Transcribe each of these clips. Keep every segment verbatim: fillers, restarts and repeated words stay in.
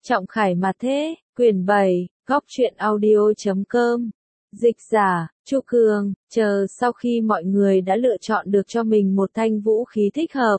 Trọng Khải mà thế, quyển bảy, góc truyện audio chấm com. Dịch giả, Chu Cường, chờ sau khi mọi người đã lựa chọn được cho mình một thanh vũ khí thích hợp.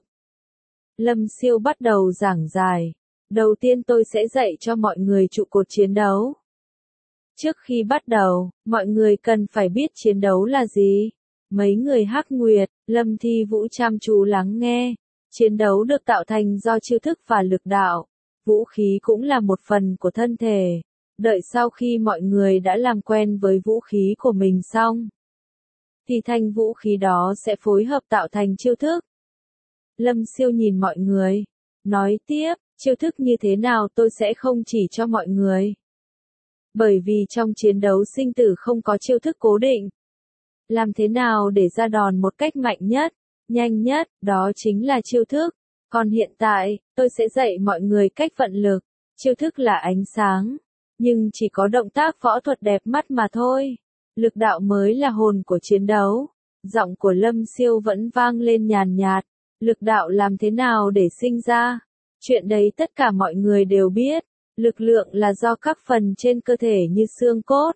Lâm Siêu bắt đầu giảng giải. Đầu tiên tôi sẽ dạy cho mọi người trụ cột chiến đấu. Trước khi bắt đầu, mọi người cần phải biết chiến đấu là gì. Mấy người Hắc Nguyệt, Lâm Thi Vũ chăm chú lắng nghe. Chiến đấu được tạo thành do chiêu thức và lực đạo. Vũ khí cũng là một phần của thân thể. Đợi sau khi mọi người đã làm quen với vũ khí của mình xong, thì thanh vũ khí đó sẽ phối hợp tạo thành chiêu thức. Lâm Siêu nhìn mọi người, nói tiếp, chiêu thức như thế nào tôi sẽ không chỉ cho mọi người. Bởi vì trong chiến đấu sinh tử không có chiêu thức cố định. Làm thế nào để ra đòn một cách mạnh nhất, nhanh nhất, đó chính là chiêu thức. Còn hiện tại, tôi sẽ dạy mọi người cách vận lực. Chiêu thức là ánh sáng, nhưng chỉ có động tác võ thuật đẹp mắt mà thôi. Lực đạo mới là hồn của chiến đấu. Giọng của Lâm Siêu vẫn vang lên nhàn nhạt. Lực đạo làm thế nào để sinh ra? Chuyện đấy tất cả mọi người đều biết. Lực lượng là do các phần trên cơ thể như xương cốt,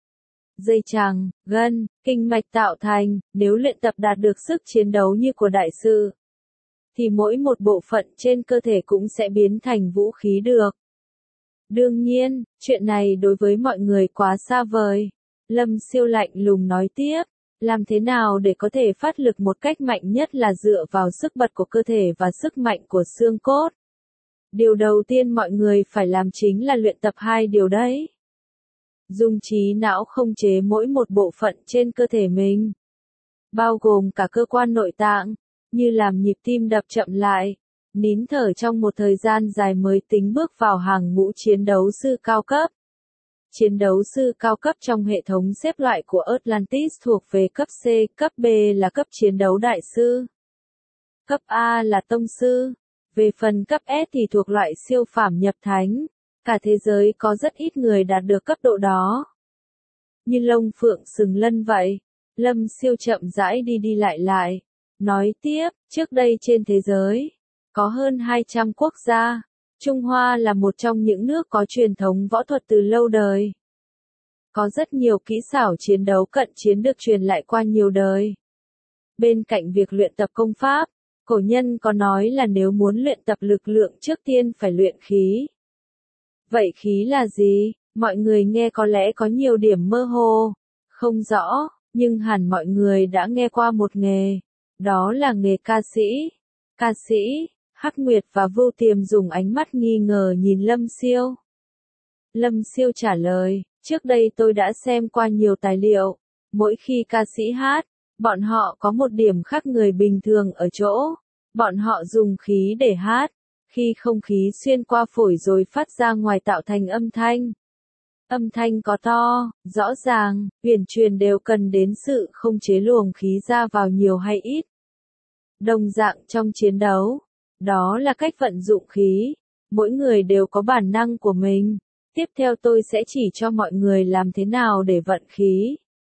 dây chằng, gân, kinh mạch tạo thành. Nếu luyện tập đạt được sức chiến đấu như của đại sư, thì mỗi một bộ phận trên cơ thể cũng sẽ biến thành vũ khí được. Đương nhiên, chuyện này đối với mọi người quá xa vời. Lâm Siêu lạnh lùng nói tiếp, làm thế nào để có thể phát lực một cách mạnh nhất là dựa vào sức bật của cơ thể và sức mạnh của xương cốt. Điều đầu tiên mọi người phải làm chính là luyện tập hai điều đấy. Dùng trí não khống chế mỗi một bộ phận trên cơ thể mình, bao gồm cả cơ quan nội tạng, như làm nhịp tim đập chậm lại, nín thở trong một thời gian dài mới tính bước vào hàng ngũ chiến đấu sư cao cấp. Chiến đấu sư cao cấp trong hệ thống xếp loại của Atlantis thuộc về cấp C, cấp B là cấp chiến đấu đại sư, cấp A là tông sư. Về phần cấp S thì thuộc loại siêu phàm nhập thánh. Cả thế giới có rất ít người đạt được cấp độ đó. Như lông phượng sừng lân vậy. Lâm Siêu chậm rãi đi đi lại lại. Nói tiếp, trước đây trên thế giới, có hơn hai trăm quốc gia. Trung Hoa là một trong những nước có truyền thống võ thuật từ lâu đời. Có rất nhiều kỹ xảo chiến đấu cận chiến được truyền lại qua nhiều đời. Bên cạnh việc luyện tập công pháp, cổ nhân có nói là nếu muốn luyện tập lực lượng trước tiên phải luyện khí. Vậy khí là gì? Mọi người nghe có lẽ có nhiều điểm mơ hồ, không rõ, nhưng hẳn mọi người đã nghe qua một nghề. Đó là nghề ca sĩ. Ca sĩ, Hắc Nguyệt và Vưu Tiềm dùng ánh mắt nghi ngờ nhìn Lâm Siêu. Lâm Siêu trả lời, trước đây tôi đã xem qua nhiều tài liệu. Mỗi khi ca sĩ hát, bọn họ có một điểm khác người bình thường ở chỗ. Bọn họ dùng khí để hát. Khi không khí xuyên qua phổi rồi phát ra ngoài tạo thành âm thanh. Âm thanh có to, rõ ràng, huyền truyền đều cần đến sự khống chế luồng khí ra vào nhiều hay ít. Đồng dạng trong chiến đấu, đó là cách vận dụng khí. Mỗi người đều có bản năng của mình. Tiếp theo tôi sẽ chỉ cho mọi người làm thế nào để vận khí.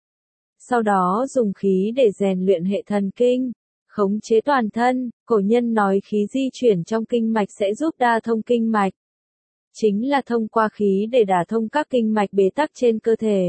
Sau đó dùng khí để rèn luyện hệ thần kinh, khống chế toàn thân. Cổ nhân nói khí di chuyển trong kinh mạch sẽ giúp đa thông kinh mạch. Chính là thông qua khí để đả thông các kinh mạch bế tắc trên cơ thể.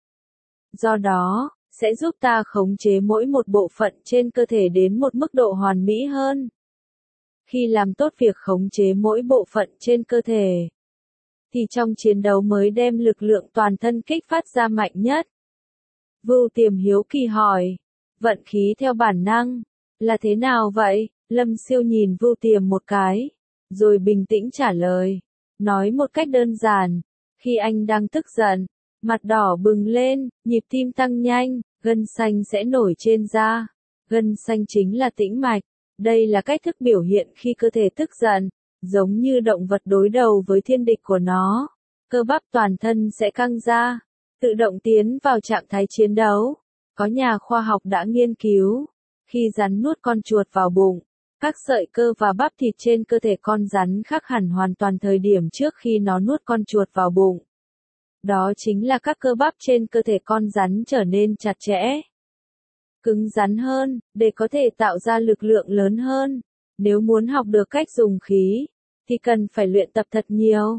Do đó, sẽ giúp ta khống chế mỗi một bộ phận trên cơ thể đến một mức độ hoàn mỹ hơn. Khi làm tốt việc khống chế mỗi bộ phận trên cơ thể, thì trong chiến đấu mới đem lực lượng toàn thân kích phát ra mạnh nhất. Vưu Tiềm hiếu kỳ hỏi, vận khí theo bản năng, là thế nào vậy? Lâm Siêu nhìn Vưu Tiềm một cái, rồi bình tĩnh trả lời, nói một cách đơn giản, khi anh đang tức giận, mặt đỏ bừng lên, nhịp tim tăng nhanh, gân xanh sẽ nổi trên da. Gân xanh chính là tĩnh mạch, đây là cách thức biểu hiện khi cơ thể tức giận, giống như động vật đối đầu với thiên địch của nó. Cơ bắp toàn thân sẽ căng ra, tự động tiến vào trạng thái chiến đấu. Có nhà khoa học đã nghiên cứu, khi rắn nuốt con chuột vào bụng, các sợi cơ và bắp thịt trên cơ thể con rắn khác hẳn hoàn toàn thời điểm trước khi nó nuốt con chuột vào bụng. Đó chính là các cơ bắp trên cơ thể con rắn trở nên chặt chẽ, cứng rắn hơn, để có thể tạo ra lực lượng lớn hơn. Nếu muốn học được cách dùng khí, thì cần phải luyện tập thật nhiều.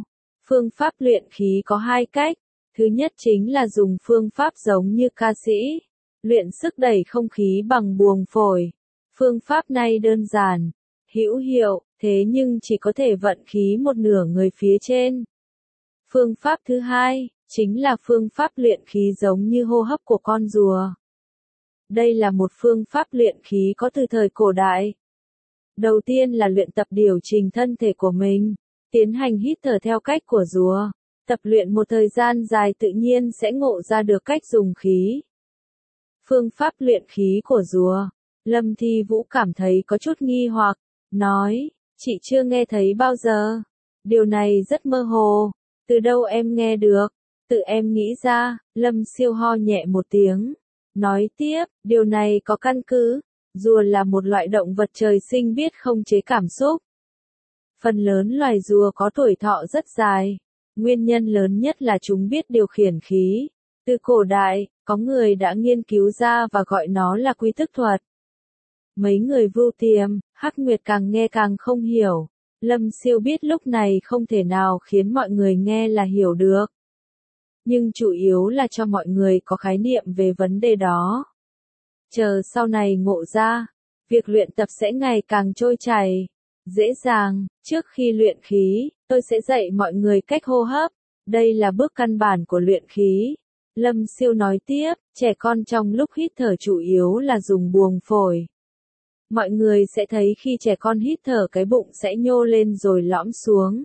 Phương pháp luyện khí có hai cách. Thứ nhất chính là dùng phương pháp giống như ca sĩ, luyện sức đẩy không khí bằng buồng phổi. Phương pháp này đơn giản, hữu hiệu, thế nhưng chỉ có thể vận khí một nửa người phía trên. Phương pháp thứ hai, chính là phương pháp luyện khí giống như hô hấp của con rùa. Đây là một phương pháp luyện khí có từ thời cổ đại. Đầu tiên là luyện tập điều chỉnh thân thể của mình, tiến hành hít thở theo cách của rùa. Tập luyện một thời gian dài tự nhiên sẽ ngộ ra được cách dùng khí. Phương pháp luyện khí của rùa. Lâm Thi Vũ cảm thấy có chút nghi hoặc, nói, chị chưa nghe thấy bao giờ. Điều này rất mơ hồ, từ đâu em nghe được, tự em nghĩ ra. Lâm Siêu ho nhẹ một tiếng, nói tiếp, điều này có căn cứ, rùa là một loại động vật trời sinh biết không chế cảm xúc. Phần lớn loài rùa có tuổi thọ rất dài, nguyên nhân lớn nhất là chúng biết điều khiển khí. Từ cổ đại, có người đã nghiên cứu ra và gọi nó là quy tức thuật. Mấy người Vưu Tiềm, Hắc Nguyệt càng nghe càng không hiểu. Lâm Siêu biết lúc này không thể nào khiến mọi người nghe là hiểu được. Nhưng chủ yếu là cho mọi người có khái niệm về vấn đề đó. Chờ sau này ngộ ra, việc luyện tập sẽ ngày càng trôi chảy, dễ dàng. Trước khi luyện khí, tôi sẽ dạy mọi người cách hô hấp. Đây là bước căn bản của luyện khí. Lâm Siêu nói tiếp, trẻ con trong lúc hít thở chủ yếu là dùng buồng phổi. Mọi người sẽ thấy khi trẻ con hít thở cái bụng sẽ nhô lên rồi lõm xuống.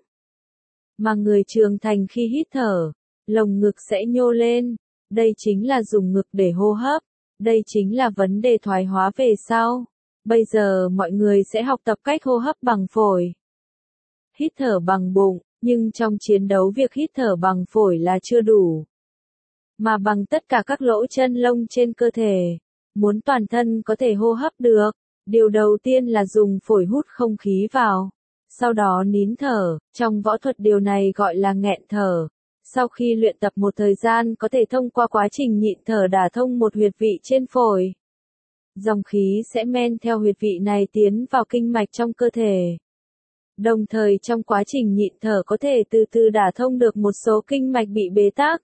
Mà người trưởng thành khi hít thở, lồng ngực sẽ nhô lên. Đây chính là dùng ngực để hô hấp. Đây chính là vấn đề thoái hóa về sau. Bây giờ mọi người sẽ học tập cách hô hấp bằng phổi. Hít thở bằng bụng, nhưng trong chiến đấu việc hít thở bằng phổi là chưa đủ. Mà bằng tất cả các lỗ chân lông trên cơ thể. Muốn toàn thân có thể hô hấp được, điều đầu tiên là dùng phổi hút không khí vào. Sau đó nín thở, trong võ thuật điều này gọi là nghẹn thở. Sau khi luyện tập một thời gian có thể thông qua quá trình nhịn thở đả thông một huyệt vị trên phổi. Dòng khí sẽ men theo huyệt vị này tiến vào kinh mạch trong cơ thể. Đồng thời trong quá trình nhịn thở có thể từ từ đả thông được một số kinh mạch bị bế tắc.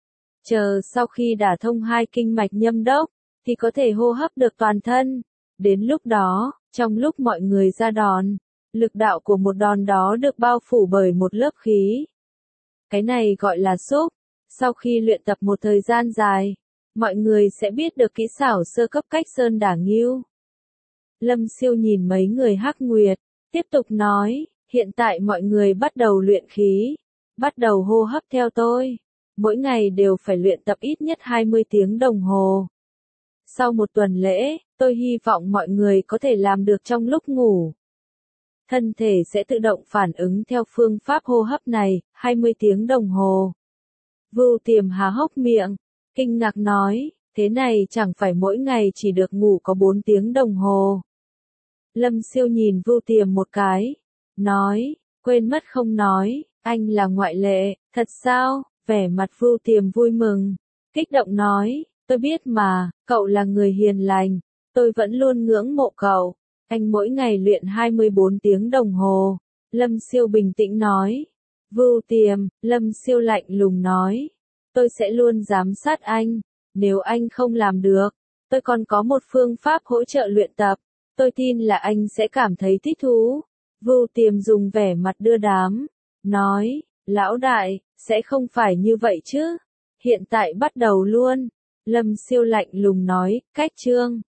Chờ sau khi đả thông hai kinh mạch nhâm đốc, thì có thể hô hấp được toàn thân. Đến lúc đó, trong lúc mọi người ra đòn, lực đạo của một đòn đó được bao phủ bởi một lớp khí. Cái này gọi là xúc. Sau khi luyện tập một thời gian dài, mọi người sẽ biết được kỹ xảo sơ cấp cách sơn đả ngưu. Lâm Siêu nhìn mấy người Hắc Nguyệt, tiếp tục nói, hiện tại mọi người bắt đầu luyện khí, bắt đầu hô hấp theo tôi. Mỗi ngày đều phải luyện tập ít nhất hai mươi tiếng đồng hồ. Sau một tuần lễ, tôi hy vọng mọi người có thể làm được trong lúc ngủ. Thân thể sẽ tự động phản ứng theo phương pháp hô hấp này, hai mươi tiếng đồng hồ. Vưu Tiềm há hốc miệng, kinh ngạc nói, thế này chẳng phải mỗi ngày chỉ được ngủ có bốn tiếng đồng hồ. Lâm Siêu nhìn Vưu Tiềm một cái, nói, quên mất không nói, anh là ngoại lệ, thật sao? Vẻ mặt Vưu Tiềm vui mừng, kích động nói, tôi biết mà, cậu là người hiền lành, tôi vẫn luôn ngưỡng mộ cậu, anh mỗi ngày luyện hai mươi bốn tiếng đồng hồ. Lâm Siêu bình tĩnh nói, Vưu Tiềm, Lâm Siêu lạnh lùng nói, tôi sẽ luôn giám sát anh, nếu anh không làm được, tôi còn có một phương pháp hỗ trợ luyện tập, tôi tin là anh sẽ cảm thấy thích thú. Vưu Tiềm dùng vẻ mặt đưa đám, nói, lão đại, sẽ không phải như vậy chứ, hiện tại bắt đầu luôn. Lâm Siêu lạnh lùng nói, cách chương.